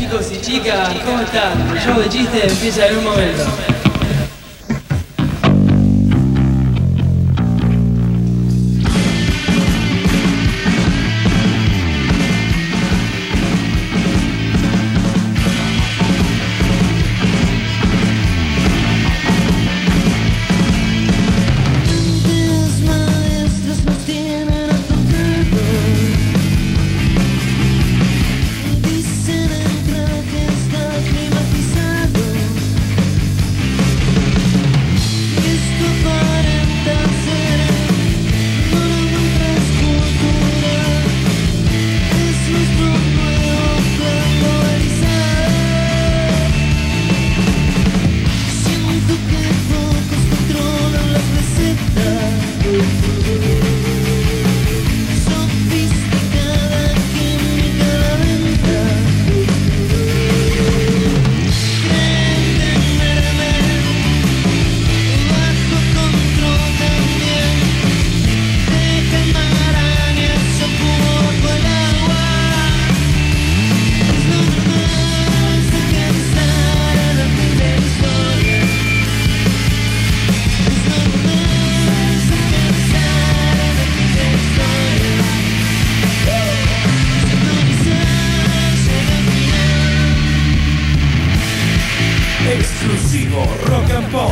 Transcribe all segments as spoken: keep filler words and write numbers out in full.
chicos y chicas, ¿cómo están? El show de chistes empieza en un momento. Exclusivo Rock and Pop.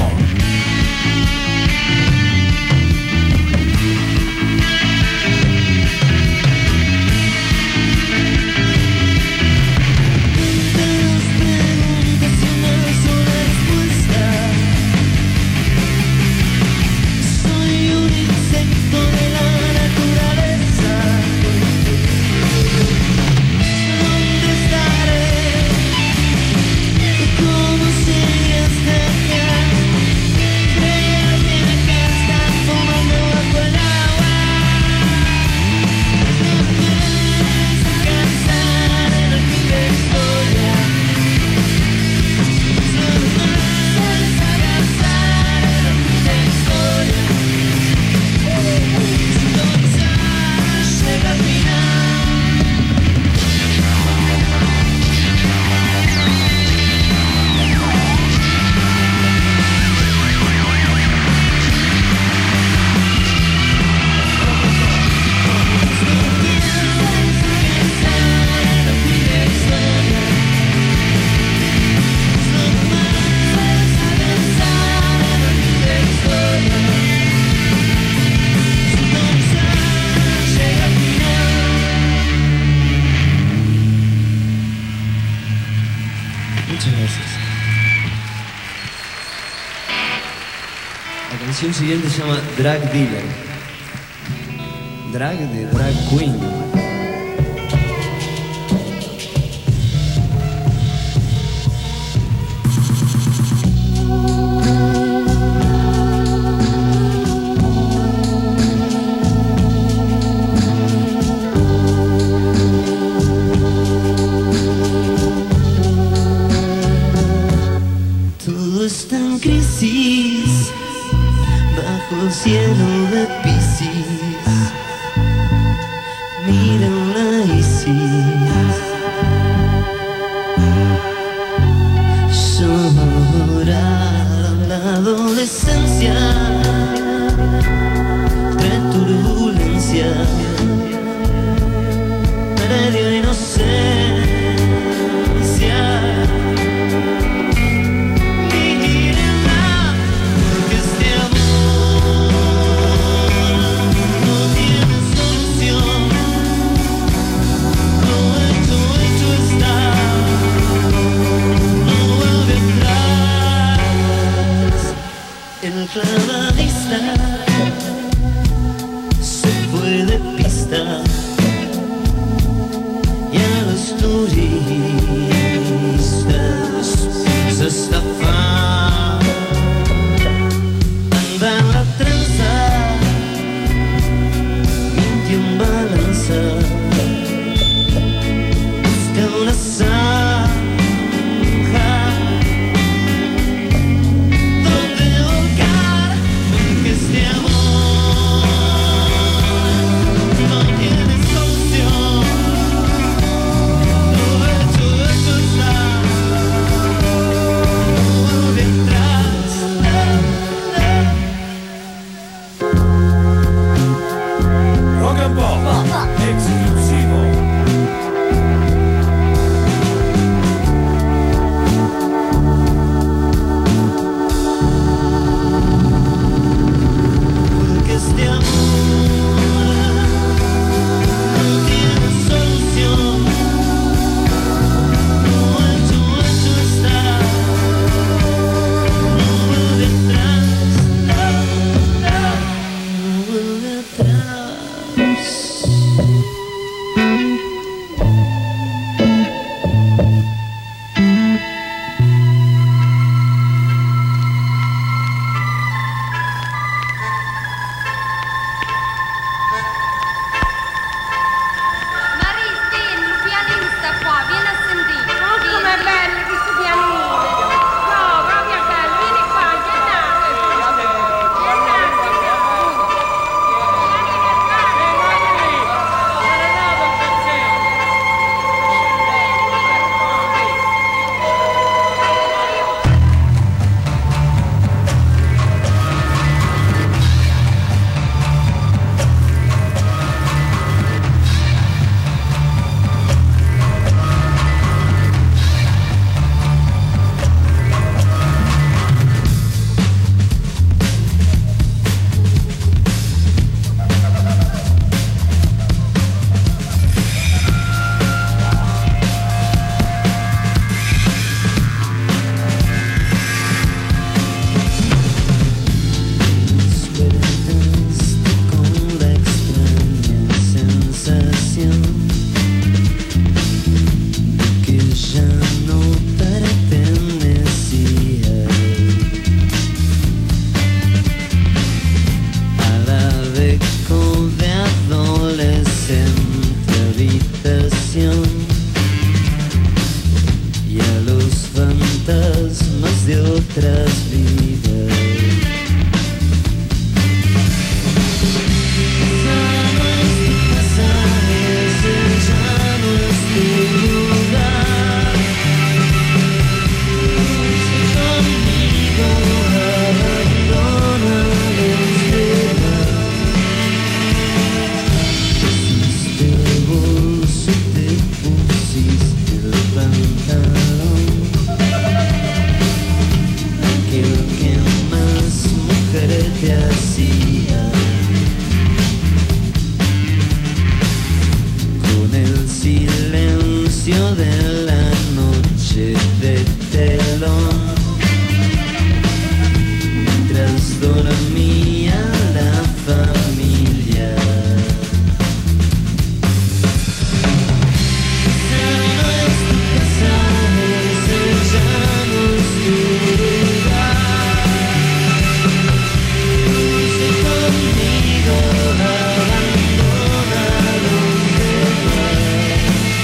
Muchas gracias. La canción siguiente se llama Drag Dealer. Drag de Drag Queen. Está en crisis bajo el cielo de Piscis. Mira una Isis llora la adolescencia, trae turbulencia, medio inocencia. El clavadista se fue de pista, anuncio de la noche de telón. Mientras dormía la familia. Esa no es tu casa, ese ya no es tu lugar. Cruce conmigo, abandona donde vas.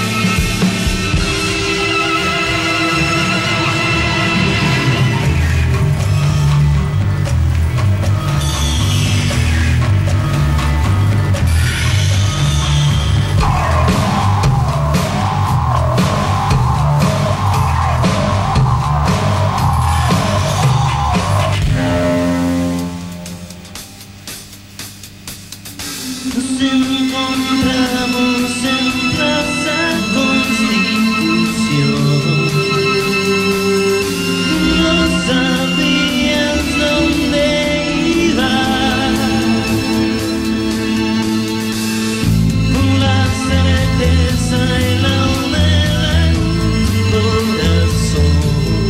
Nos encontramos en Plaza Constitución. No sabías dónde ibas, con la certeza y la humedad en tu corazón.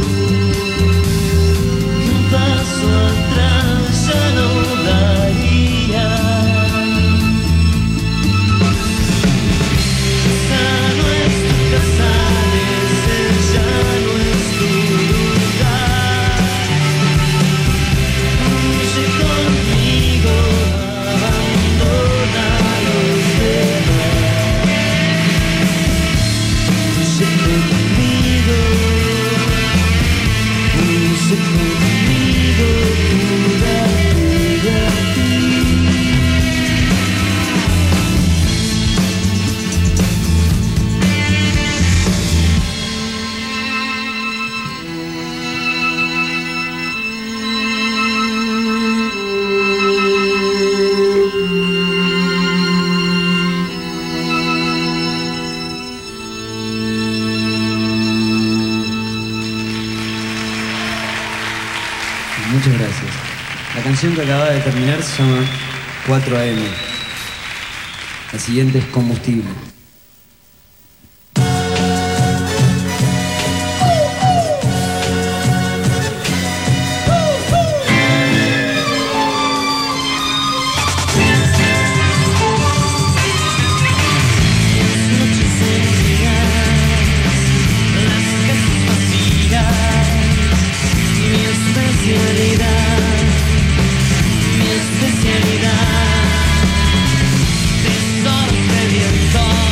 Un paso atrás ya no daría. Muchas gracias. La canción que acaba de terminar se llama cuatro A M. La siguiente es Combustible. Mi especialidad, tesoros de viento.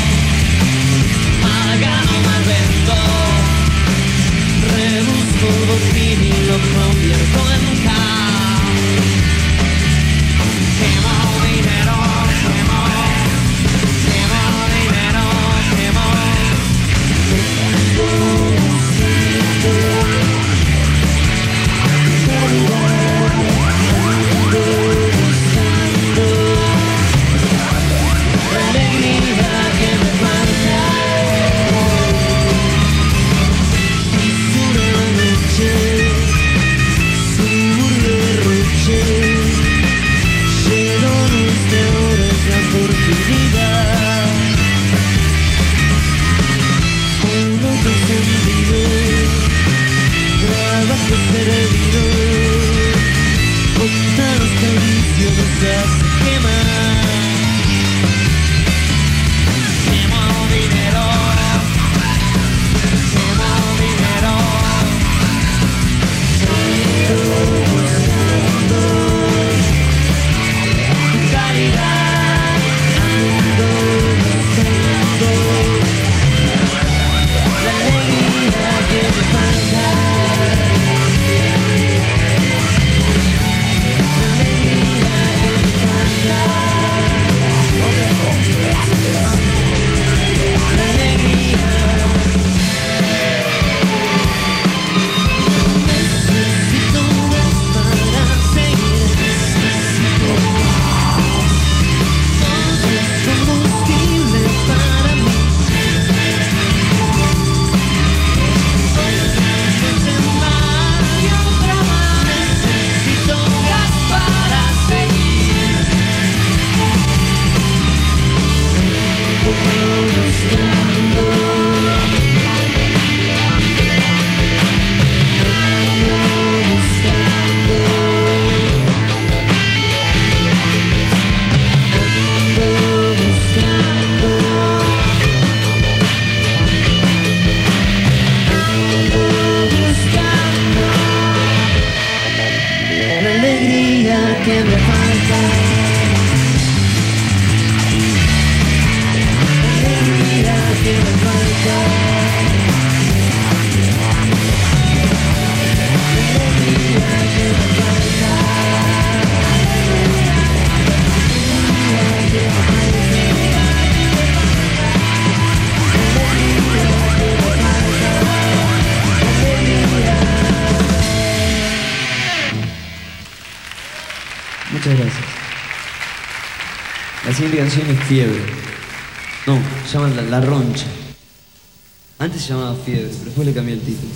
Muchas gracias. La siguiente canción es Fiebre. No, se llama La, La Roncha. Antes se llamaba Fiebre, pero después le cambié el título.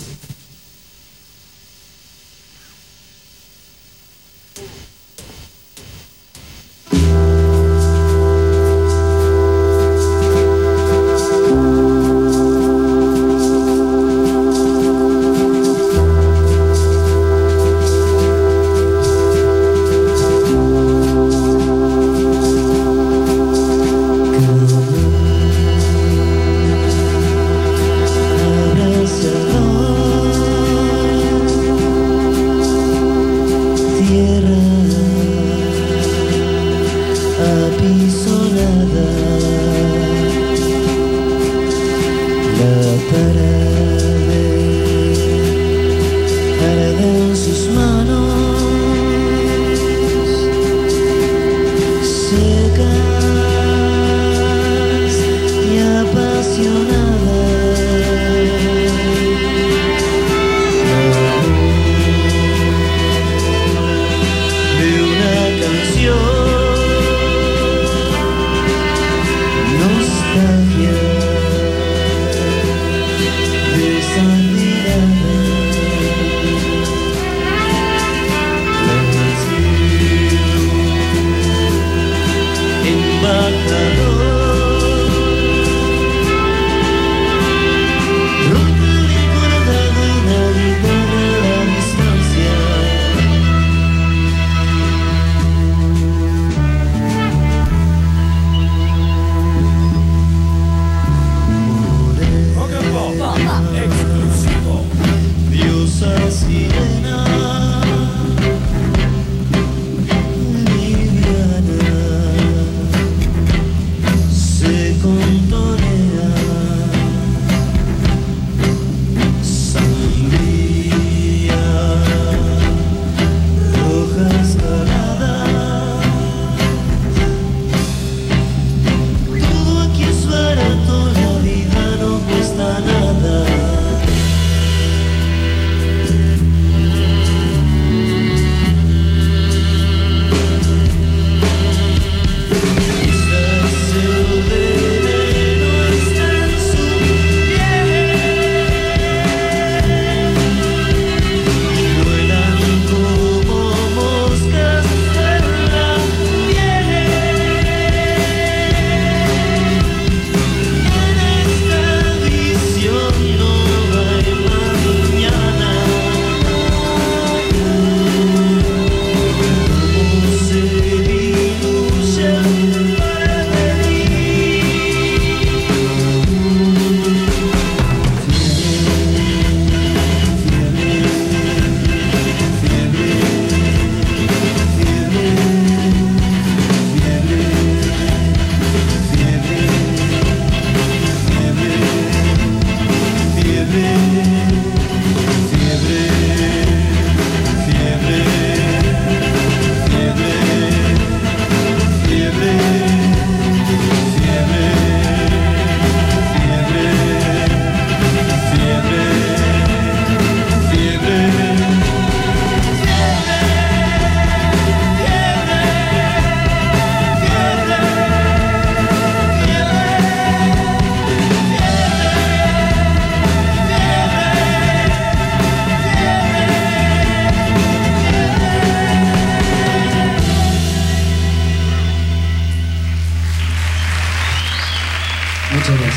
Muchas gracias.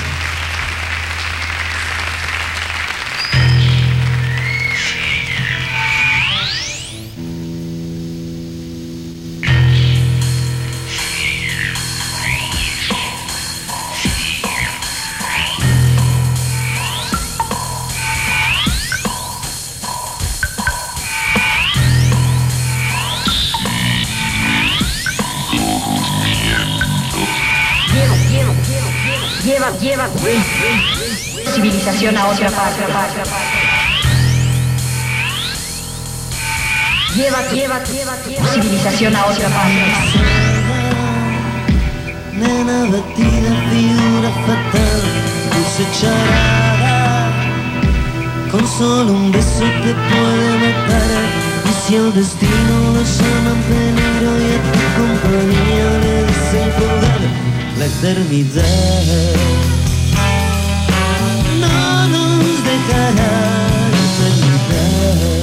Lleva, lleva civilización a otra parte. Lleva, lleva, lleva, lleva civilización a otra parte. Nena batida, figura fatal, dulce charada. Con solo un beso te puede matar. Y si el destino lo llama en peligro y compañía de desenfundar la eternidad. No nos dejará la eternidad.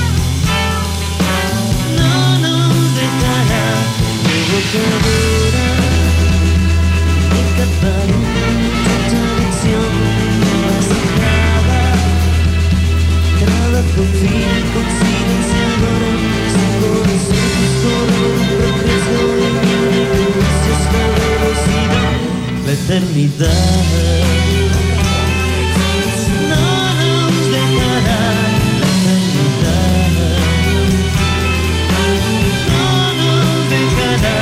No nos dejará evocadora, escapar mucha lección demasiada. Cada confín con silenciadora, sin corazones corre un progreso de mil negocios de velocidad. La eternidad no nos dejará, la eternidad no nos dejará.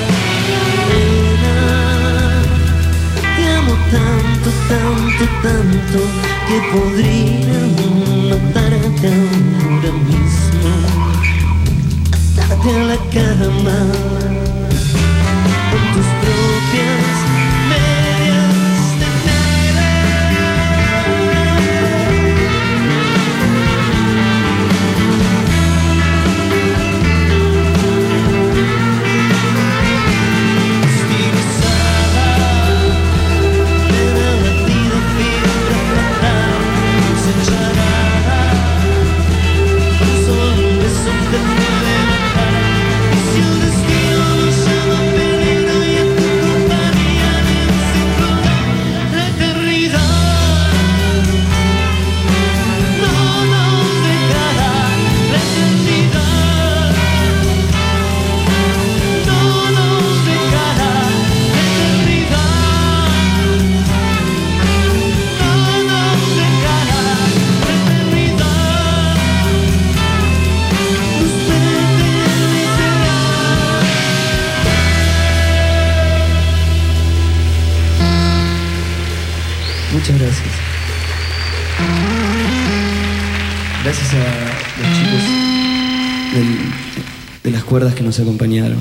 Nena, te amo tanto, tanto, tanto que podría matarte ahora mismo, atarte a la cama con tus propias medias de tela. Estilizada de la batida fibra fatal, desecharada, con solo un beso te puede matar. Y si el destino nos llama peligro y en tu compañía debes encontrar la eternidad, no nos dejará la eternidad, no nos dejará la eternidad, no nos dejará la eternidad, nos pertenecerá. Muchas gracias. Gracias a los chicos del- de las cuerdas que nos acompañaron.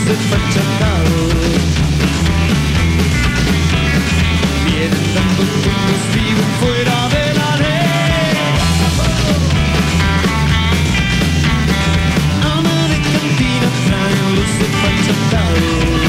desfachatados vienen dando tumbos, viven fuera de la ley. Ama de cantina traen los desfachatados.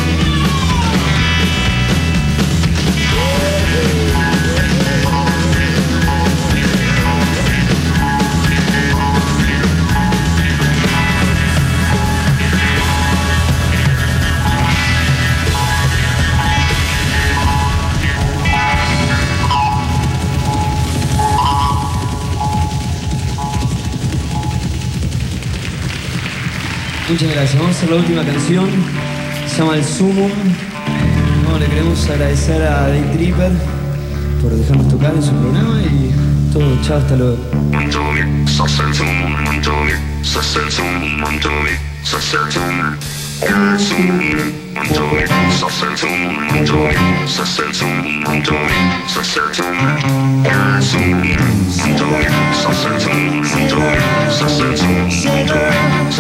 Muchas gracias. Vamos a hacer la última canción. Se llama El Sumum. No, le queremos agradecer a Day Tripper por dejarnos tocar en su programa y todo. Chao, hasta luego. Mangiami, sasseltum, mangiami, sasseltum, mangiami, sasseltum, il sumum, mangiami, sasseltum, mangiami, sasseltum, mangiami, sasseltum, il sumum, mangiami, sasseltum, mangiami, sasseltum, mangiami, sasseltum, il sumum,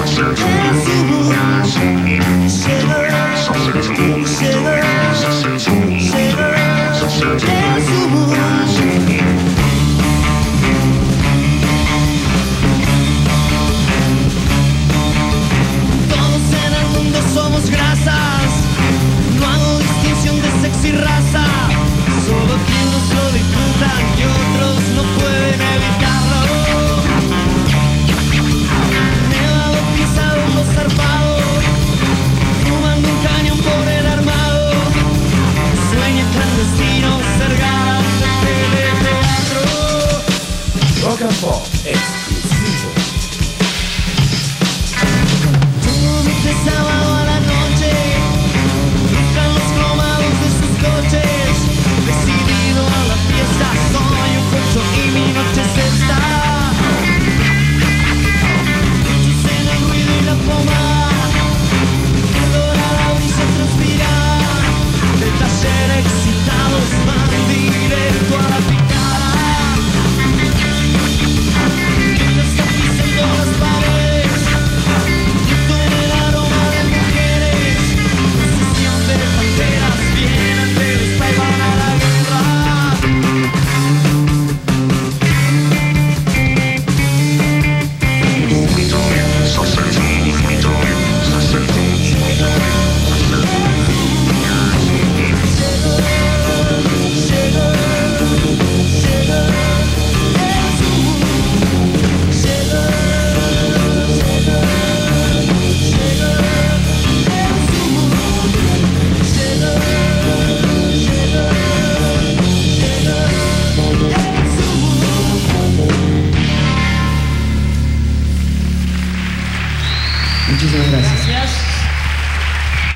mangiami, sasseltum, mangiami, sasseltum, mangiami, sasseltum, somos grasas, no hago distinción de sexo y raza. Solo quienes lo disfrutan y otros no pueden evitarlo. Me he dado pisado en los zarpados, fumando un cañón por el armado. Sueño clandestino, ser garante de teatro. Rock and Pop exclusivo. De sábado a la noche, buscan los cromados de sus coches. Decidido a la fiesta, soy un cocho y mi noche es esta. Muchos en el ruido y la pomada, que dora la brisa transpirar. De taller excitados van directo a la picada. Mientras están pisando las paredes, vienen del spa y van a la guerra. Muchísimas gracias. Gracias.